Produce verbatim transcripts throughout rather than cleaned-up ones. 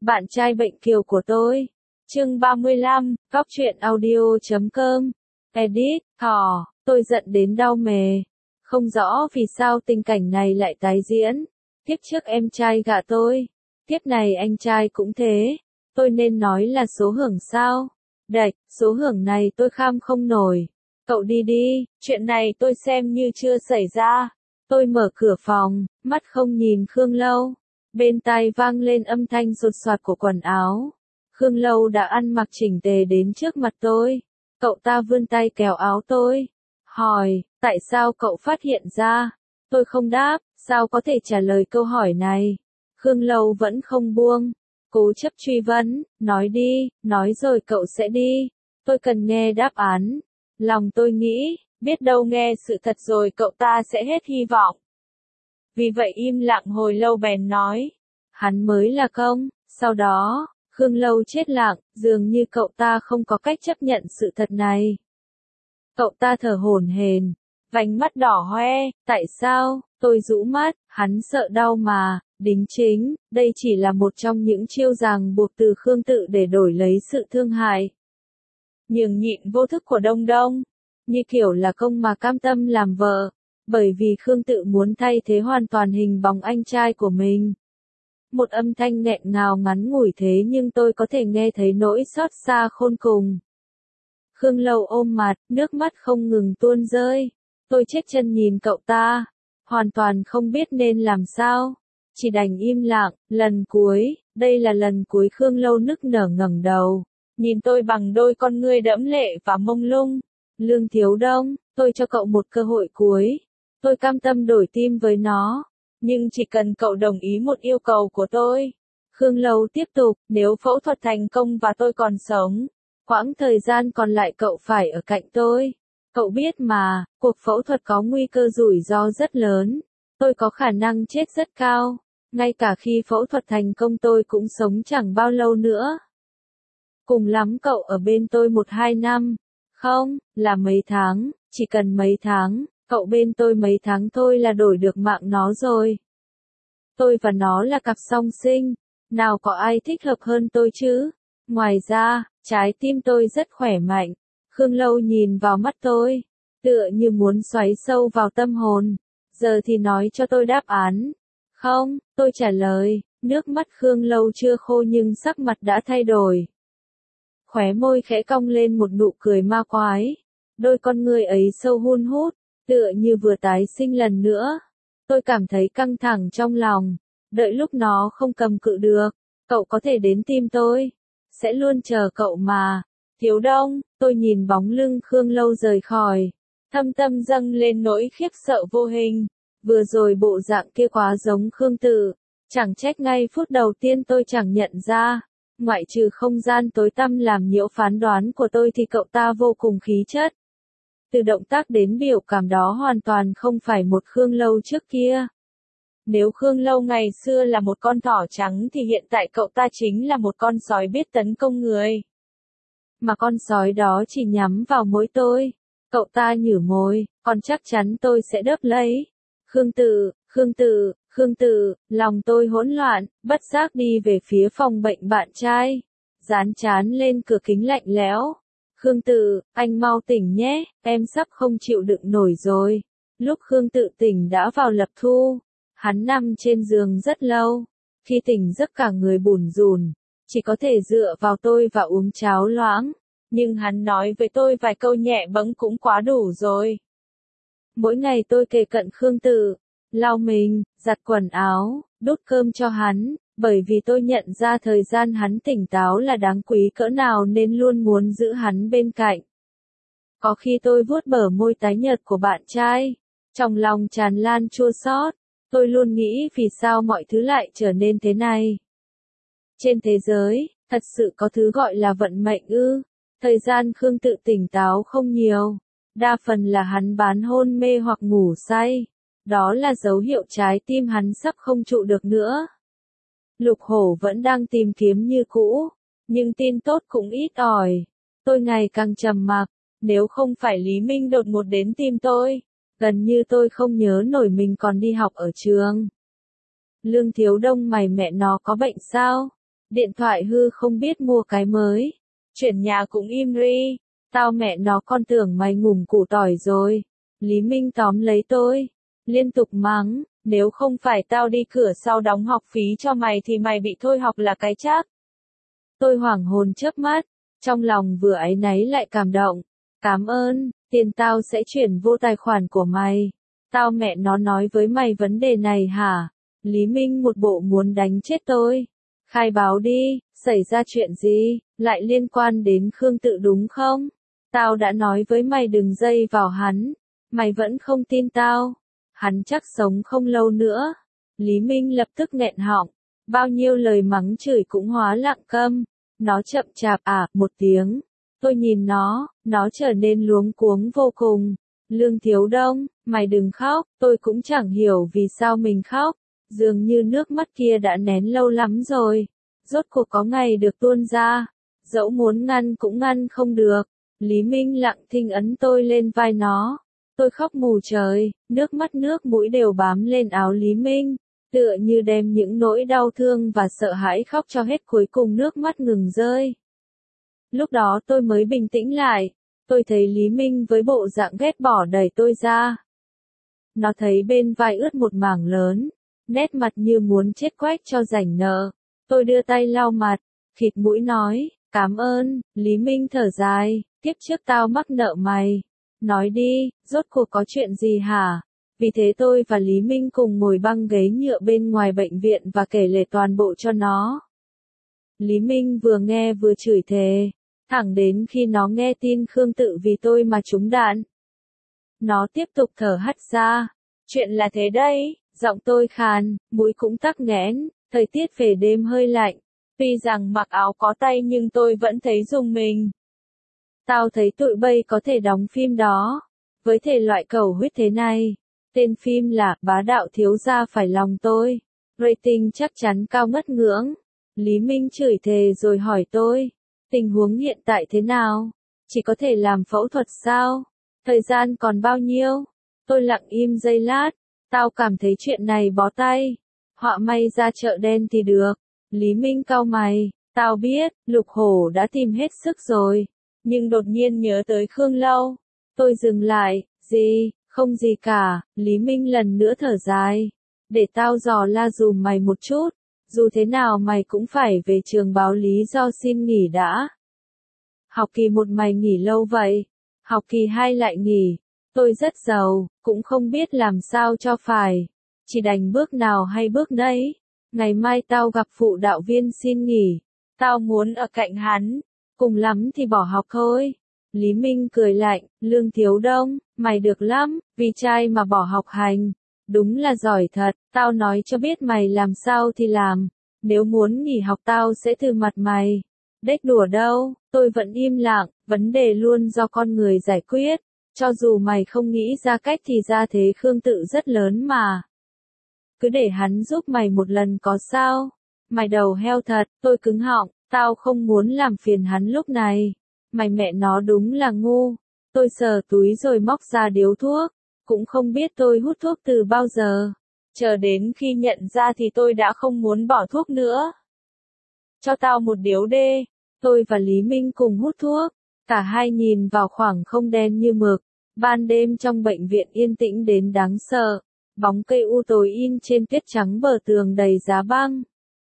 Bạn trai bệnh kiều của tôi. Chương ba mươi lăm, góc truyện audio chấm com. Edit, thỏ, tôi giận đến đau mề. Không rõ vì sao tình cảnh này lại tái diễn. Tiếp trước em trai gạ tôi. Tiếp này anh trai cũng thế. Tôi nên nói là số hưởng sao? Đạch, số hưởng này tôi kham không nổi. Cậu đi đi, chuyện này tôi xem như chưa xảy ra. Tôi mở cửa phòng, mắt không nhìn Khương Lâu. Bên tai vang lên âm thanh sột soạt của quần áo. Khương Lâu đã ăn mặc chỉnh tề đến trước mặt tôi. Cậu ta vươn tay kéo áo tôi. Hỏi, tại sao cậu phát hiện ra? Tôi không đáp, sao có thể trả lời câu hỏi này? Khương Lâu vẫn không buông. Cố chấp truy vấn, nói đi, nói rồi cậu sẽ đi. Tôi cần nghe đáp án. Lòng tôi nghĩ, biết đâu nghe sự thật rồi cậu ta sẽ hết hy vọng. Vì vậy im lặng hồi lâu bèn nói. Hắn mới là công. Sau đó, Khương Lâu chết lặng, dường như cậu ta không có cách chấp nhận sự thật này. Cậu ta thở hổn hển, vành mắt đỏ hoe, tại sao? Tôi rũ mắt, hắn sợ đau mà, đính chính, đây chỉ là một trong những chiêu ràng buộc từ Khương Tự để đổi lấy sự thương hại. Nhường nhịn vô thức của Đông Đông, như kiểu là công mà cam tâm làm vợ, bởi vì Khương Tự muốn thay thế hoàn toàn hình bóng anh trai của mình. Một âm thanh nghẹn ngào ngắn ngủi thế nhưng tôi có thể nghe thấy nỗi xót xa khôn cùng. Khương Lâu ôm mặt, nước mắt không ngừng tuôn rơi. Tôi chết chân nhìn cậu ta, hoàn toàn không biết nên làm sao. Chỉ đành im lặng, lần cuối, đây là lần cuối Khương Lâu nức nở ngẩng đầu. Nhìn tôi bằng đôi con ngươi đẫm lệ và mông lung. Lương Thiếu Đông, tôi cho cậu một cơ hội cuối. Tôi cam tâm đổi tim với nó. Nhưng chỉ cần cậu đồng ý một yêu cầu của tôi. Khương Lâu tiếp tục, nếu phẫu thuật thành công và tôi còn sống, quãng thời gian còn lại cậu phải ở cạnh tôi. Cậu biết mà, cuộc phẫu thuật có nguy cơ rủi ro rất lớn. Tôi có khả năng chết rất cao. Ngay cả khi phẫu thuật thành công tôi cũng sống chẳng bao lâu nữa. Cùng lắm cậu ở bên tôi một hai năm. Không, là mấy tháng, chỉ cần mấy tháng. Cậu bên tôi mấy tháng thôi là đổi được mạng nó rồi. Tôi và nó là cặp song sinh. Nào có ai thích hợp hơn tôi chứ? Ngoài ra, trái tim tôi rất khỏe mạnh. Khương Lâu nhìn vào mắt tôi, tựa như muốn xoáy sâu vào tâm hồn. Giờ thì nói cho tôi đáp án. Không, tôi trả lời. Nước mắt Khương Lâu chưa khô nhưng sắc mặt đã thay đổi. Khóe môi khẽ cong lên một nụ cười ma quái. Đôi con người ấy sâu hun hút, tựa như vừa tái sinh lần nữa. Tôi cảm thấy căng thẳng trong lòng. Đợi lúc nó không cầm cự được, cậu có thể đến tìm tôi. Sẽ luôn chờ cậu mà. Thiếu Đông, tôi nhìn bóng lưng Khương Lâu rời khỏi. Thâm tâm dâng lên nỗi khiếp sợ vô hình. Vừa rồi bộ dạng kia quá giống Khương Tự. Chẳng trách ngay phút đầu tiên tôi chẳng nhận ra. Ngoại trừ không gian tối tăm làm nhiễu phán đoán của tôi thì cậu ta vô cùng khí chất. Từ động tác đến biểu cảm đó hoàn toàn không phải một Khương Lâu trước kia. Nếu Khương Lâu ngày xưa là một con thỏ trắng thì hiện tại cậu ta chính là một con sói biết tấn công người. Mà con sói đó chỉ nhắm vào mỗi tôi. Cậu ta nhử môi, còn chắc chắn tôi sẽ đớp lấy. Khương Tự, Khương Tự, Khương Tự, lòng tôi hỗn loạn, bất giác đi về phía phòng bệnh bạn trai. Dán trán lên cửa kính lạnh lẽo. Khương Tự, anh mau tỉnh nhé, em sắp không chịu đựng nổi rồi. Lúc Khương Tự tỉnh đã vào lập thu. Hắn nằm trên giường rất lâu. Khi tỉnh giấc cả người bủn rủn, chỉ có thể dựa vào tôi và uống cháo loãng. Nhưng hắn nói với tôi vài câu nhẹ bẫng cũng quá đủ rồi. Mỗi ngày tôi kề cận Khương Tự, lau mình, giặt quần áo, đút cơm cho hắn, bởi vì tôi nhận ra thời gian hắn tỉnh táo là đáng quý cỡ nào nên luôn muốn giữ hắn bên cạnh. Có khi tôi vuốt bờ môi tái nhợt của bạn trai, trong lòng tràn lan chua xót. Tôi luôn nghĩ vì sao mọi thứ lại trở nên thế này. Trên thế giới, thật sự có thứ gọi là vận mệnh ư? Thời gian Khương Tự tỉnh táo không nhiều. Đa phần là hắn bán hôn mê hoặc ngủ say. Đó là dấu hiệu trái tim hắn sắp không trụ được nữa. Lục Hổ vẫn đang tìm kiếm như cũ. Nhưng tin tốt cũng ít ỏi. Tôi ngày càng trầm mặc. Nếu không phải Lý Minh đột ngột đến tìm tôi, gần như tôi không nhớ nổi mình còn đi học ở trường. Lương Thiếu Đông mày mẹ nó có bệnh sao? Điện thoại hư không biết mua cái mới. Chuyển nhà cũng im ri. Tao mẹ nó con tưởng mày ngủm củ tỏi rồi. Lý Minh tóm lấy tôi. Liên tục mắng, nếu không phải tao đi cửa sau đóng học phí cho mày thì mày bị thôi học là cái chắc. Tôi hoảng hồn chớp mắt, trong lòng vừa áy náy lại cảm động. Cảm ơn, tiền tao sẽ chuyển vô tài khoản của mày. Tao mẹ nó nói với mày vấn đề này hả? Lý Minh một bộ muốn đánh chết tôi. Khai báo đi, xảy ra chuyện gì, lại liên quan đến Khương Tự đúng không? Tao đã nói với mày đừng dây vào hắn. Mày vẫn không tin tao. Hắn chắc sống không lâu nữa. Lý Minh lập tức nghẹn họng. Bao nhiêu lời mắng chửi cũng hóa lặng câm. Nó chậm chạp à, một tiếng. Tôi nhìn nó, nó trở nên luống cuống vô cùng. Lương Thiếu Đông, mày đừng khóc, tôi cũng chẳng hiểu vì sao mình khóc. Dường như nước mắt kia đã nén lâu lắm rồi. Rốt cuộc có ngày được tuôn ra. Dẫu muốn ngăn cũng ngăn không được. Lý Minh lặng thinh ấn tôi lên vai nó. Tôi khóc mù trời, nước mắt nước mũi đều bám lên áo Lý Minh. Tựa như đem những nỗi đau thương và sợ hãi khóc cho hết, cuối cùng nước mắt ngừng rơi. Lúc đó tôi mới bình tĩnh lại. Tôi thấy Lý Minh với bộ dạng ghét bỏ đẩy tôi ra. Nó thấy bên vai ướt một mảng lớn. Nét mặt như muốn chết quách cho rảnh nợ. Tôi đưa tay lau mặt, khịt mũi nói, cảm ơn. Lý Minh thở dài, kiếp trước tao mắc nợ mày. Nói đi, rốt cuộc có chuyện gì hả? Vì thế tôi và Lý Minh cùng ngồi băng ghế nhựa bên ngoài bệnh viện và kể lể toàn bộ cho nó. Lý Minh vừa nghe vừa chửi thề, thẳng đến khi nó nghe tin Khương Tự vì tôi mà trúng đạn. Nó tiếp tục thở hắt ra. Chuyện là thế đấy, giọng tôi khàn, mũi cũng tắc nghẽn, thời tiết về đêm hơi lạnh. Tuy rằng mặc áo có tay nhưng tôi vẫn thấy rùng mình. Tao thấy tụi bay có thể đóng phim đó. Với thể loại cầu huyết thế này. Tên phim là Bá Đạo Thiếu Gia phải lòng tôi. Rating chắc chắn cao ngất ngưỡng. Lý Minh chửi thề rồi hỏi tôi. Tình huống hiện tại thế nào? Chỉ có thể làm phẫu thuật sao? Thời gian còn bao nhiêu? Tôi lặng im giây lát. Tao cảm thấy chuyện này bó tay. Họa may ra chợ đen thì được. Lý Minh cau mày. Tao biết, Lục Hổ đã tìm hết sức rồi. Nhưng đột nhiên nhớ tới Khương Lâu. Tôi dừng lại. Gì? Không gì cả. Lý Minh lần nữa thở dài. Để tao dò la dùm mày một chút. Dù thế nào mày cũng phải về trường báo lý do xin nghỉ đã. Học kỳ một mày nghỉ lâu vậy. Học kỳ hai lại nghỉ. Tôi rất giàu, cũng không biết làm sao cho phải. Chỉ đành bước nào hay bước nấy. Ngày mai tao gặp phụ đạo viên xin nghỉ. Tao muốn ở cạnh hắn. Cùng lắm thì bỏ học thôi. Lý Minh cười lạnh, Lương Thiếu Đông, mày được lắm, vì trai mà bỏ học hành. Đúng là giỏi thật, tao nói cho biết mày làm sao thì làm. Nếu muốn nghỉ học tao sẽ từ mặt mày. Đếch đùa đâu, tôi vẫn im lặng, vấn đề luôn do con người giải quyết. Cho dù mày không nghĩ ra cách thì ra thế Khương Tự rất lớn mà. Cứ để hắn giúp mày một lần có sao? Mày đầu heo thật, tôi cứng họng, tao không muốn làm phiền hắn lúc này. Mày mẹ nó đúng là ngu. Tôi sờ túi rồi móc ra điếu thuốc. Cũng không biết tôi hút thuốc từ bao giờ. Chờ đến khi nhận ra thì tôi đã không muốn bỏ thuốc nữa. Cho tao một điếu đê. Tôi và Lý Minh cùng hút thuốc. Cả hai nhìn vào khoảng không đen như mực. Ban đêm trong bệnh viện yên tĩnh đến đáng sợ. Bóng cây u tối in trên tuyết trắng bờ tường đầy giá băng.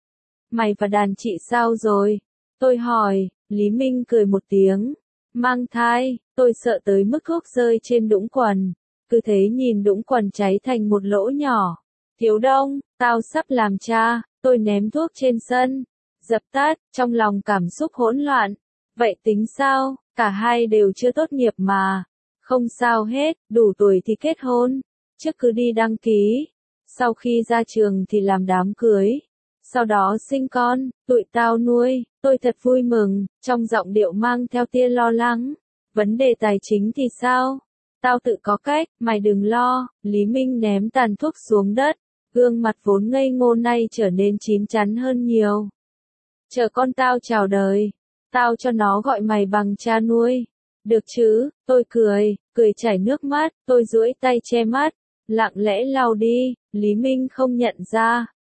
Mày và đàn chị sao rồi? Tôi hỏi. Lý Minh cười một tiếng. Mang thai, tôi sợ tới mức thuốc rơi trên đũng quần. Cứ thế nhìn đũng quần cháy thành một lỗ nhỏ. Thiếu Đông, tao sắp làm cha. Tôi ném thuốc trên sân. Dập tắt, trong lòng cảm xúc hỗn loạn. Vậy tính sao? Cả hai đều chưa tốt nghiệp mà. Không sao hết, đủ tuổi thì kết hôn. Trước cứ đi đăng ký. Sau khi ra trường thì làm đám cưới. Sau đó sinh con, tụi tao nuôi. Tôi thật vui mừng, trong giọng điệu mang theo tia lo lắng. Vấn đề tài chính thì sao? Tao tự có cách, mày đừng lo. Lý Minh ném tàn thuốc xuống đất. Gương mặt vốn ngây ngô nay trở nên chín chắn hơn nhiều. Chờ con tao chào đời. Tao cho nó gọi mày bằng cha nuôi. Được chứ? Tôi cười, cười chảy nước mắt. Tôi duỗi tay che mắt. Lặng lẽ lau đi. Lý Minh không nhận ra.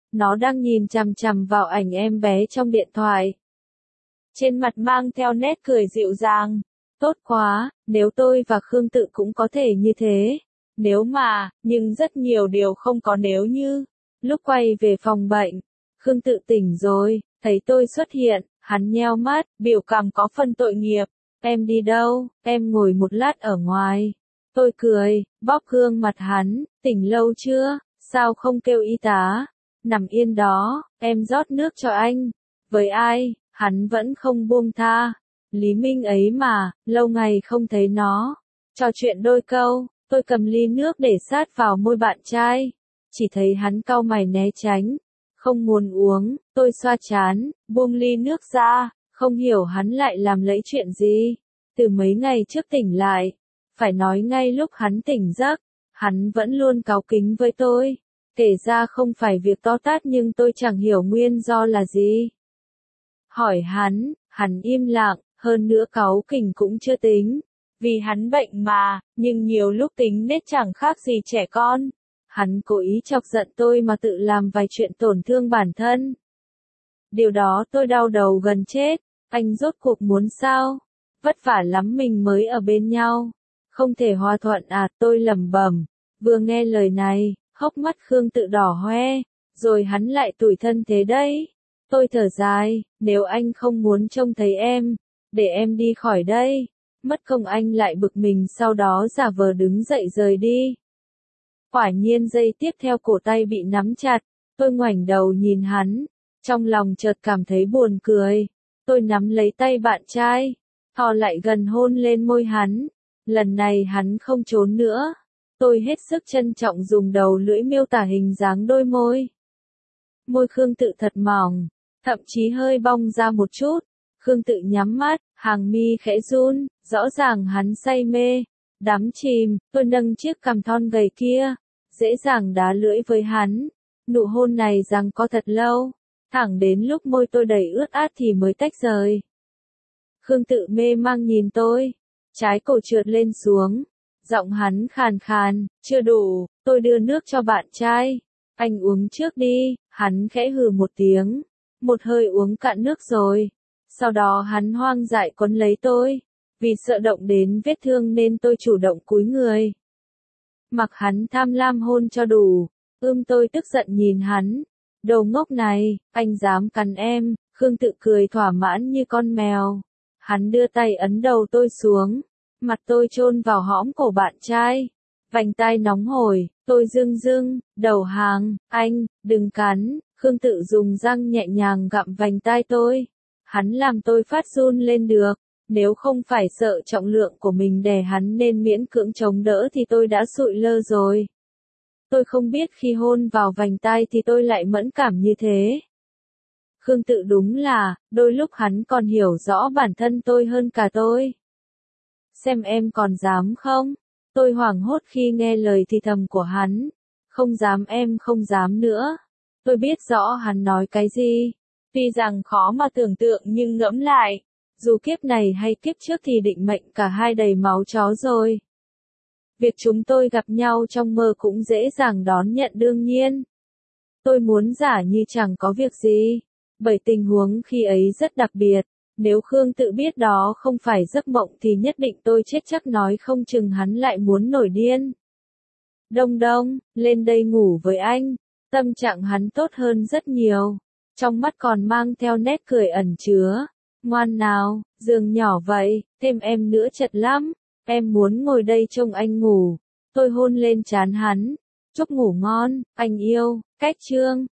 nó đang nhìn chằm chằm vào ảnh em bé trong điện thoại. Trên mặt mang theo nét cười dịu dàng. Tốt quá, nếu tôi và Khương Tự cũng có thể như thế. Nếu mà, nhưng rất nhiều điều không có nếu như. Lúc quay về phòng bệnh, Khương Tự tỉnh rồi, thấy tôi xuất hiện, hắn nheo mắt, biểu cảm có phần tội nghiệp. Em đi đâu? Em ngồi một lát ở ngoài. Tôi cười, bóp gương mặt hắn, tỉnh lâu chưa? Sao không kêu y tá? Nằm yên đó, em rót nước cho anh. Với ai? Hắn vẫn không buông tha. Lý Minh ấy mà, lâu ngày không thấy nó. Trò chuyện đôi câu, tôi cầm ly nước để sát vào môi bạn trai. Chỉ thấy hắn cau mày né tránh. Không muốn uống, tôi xoa trán, buông ly nước ra, không hiểu hắn lại làm lẫy chuyện gì. Từ mấy ngày trước tỉnh lại, phải nói ngay lúc hắn tỉnh giấc, hắn vẫn luôn cáu kính với tôi. Kể ra không phải việc to tát nhưng tôi chẳng hiểu nguyên do là gì. Hỏi hắn, hắn im lặng, hơn nữa cáu kỉnh cũng chưa tính. Vì hắn bệnh mà, nhưng nhiều lúc tính nết chẳng khác gì trẻ con. Hắn cố ý chọc giận tôi mà tự làm vài chuyện tổn thương bản thân. Điều đó tôi đau đầu gần chết. Anh rốt cuộc muốn sao? Vất vả lắm mình mới ở bên nhau. Không thể hòa thuận à, tôi lẩm bẩm. Vừa nghe lời này, hốc mắt Khương Tự đỏ hoe. Rồi hắn lại tủi thân thế đấy. Tôi thở dài, nếu anh không muốn trông thấy em, để em đi khỏi đây. Mất công anh lại bực mình sau đó giả vờ đứng dậy rời đi. Quả nhiên giây tiếp theo cổ tay bị nắm chặt, tôi ngoảnh đầu nhìn hắn, trong lòng chợt cảm thấy buồn cười. Tôi nắm lấy tay bạn trai, thò lại gần hôn lên môi hắn. Lần này hắn không trốn nữa. Tôi hết sức trân trọng dùng đầu lưỡi miêu tả hình dáng đôi môi. Môi Khương Tự thật mỏng, thậm chí hơi bong ra một chút. Khương Tự nhắm mắt, hàng mi khẽ run, rõ ràng hắn say mê, đắm chìm. Tôi nâng chiếc cằm thon gầy kia, dễ dàng đá lưỡi với hắn. Nụ hôn này rằng có thật lâu, thẳng đến lúc môi tôi đầy ướt át thì mới tách rời. Khương Tự mê mang nhìn tôi, trái cổ trượt lên xuống, giọng hắn khàn khàn, chưa đủ, tôi đưa nước cho bạn trai. Anh uống trước đi, hắn khẽ hừ một tiếng, một hơi uống cạn nước rồi. Sau đó hắn hoang dại quấn lấy tôi, vì sợ động đến vết thương nên tôi chủ động cúi người. Mặc hắn tham lam hôn cho đủ, ưm tôi tức giận nhìn hắn. Đồ ngốc này, anh dám cắn em. Khương Tự cười thỏa mãn như con mèo. Hắn đưa tay ấn đầu tôi xuống, mặt tôi chôn vào hõm cổ bạn trai. Vành tai nóng hổi, tôi rưng rưng, đầu hàng, anh, đừng cắn. Khương Tự dùng răng nhẹ nhàng gặm vành tai tôi. Hắn làm tôi phát run lên được. Nếu không phải sợ trọng lượng của mình đè hắn nên miễn cưỡng chống đỡ thì tôi đã sụi lơ rồi. Tôi không biết khi hôn vào vành tai thì tôi lại mẫn cảm như thế. Khương Tự đúng là, đôi lúc hắn còn hiểu rõ bản thân tôi hơn cả tôi. Xem em còn dám không? Tôi hoảng hốt khi nghe lời thì thầm của hắn. Không dám em không dám nữa. Tôi biết rõ hắn nói cái gì. Tuy rằng khó mà tưởng tượng nhưng ngẫm lại. Dù kiếp này hay kiếp trước thì định mệnh cả hai đầy máu chó rồi. Việc chúng tôi gặp nhau trong mơ cũng dễ dàng đón nhận đương nhiên. Tôi muốn giả như chẳng có việc gì. Bởi tình huống khi ấy rất đặc biệt. Nếu Khương Tự biết đó không phải giấc mộng thì nhất định tôi chết chắc nói không chừng hắn lại muốn nổi điên. Đông Đông, lên đây ngủ với anh. Tâm trạng hắn tốt hơn rất nhiều. Trong mắt còn mang theo nét cười ẩn chứa. Ngoan nào, giường nhỏ vậy, thêm em nữa chật lắm. Em muốn ngồi đây trông anh ngủ. Tôi hôn lên trán hắn. Chúc ngủ ngon, anh yêu. Cách chương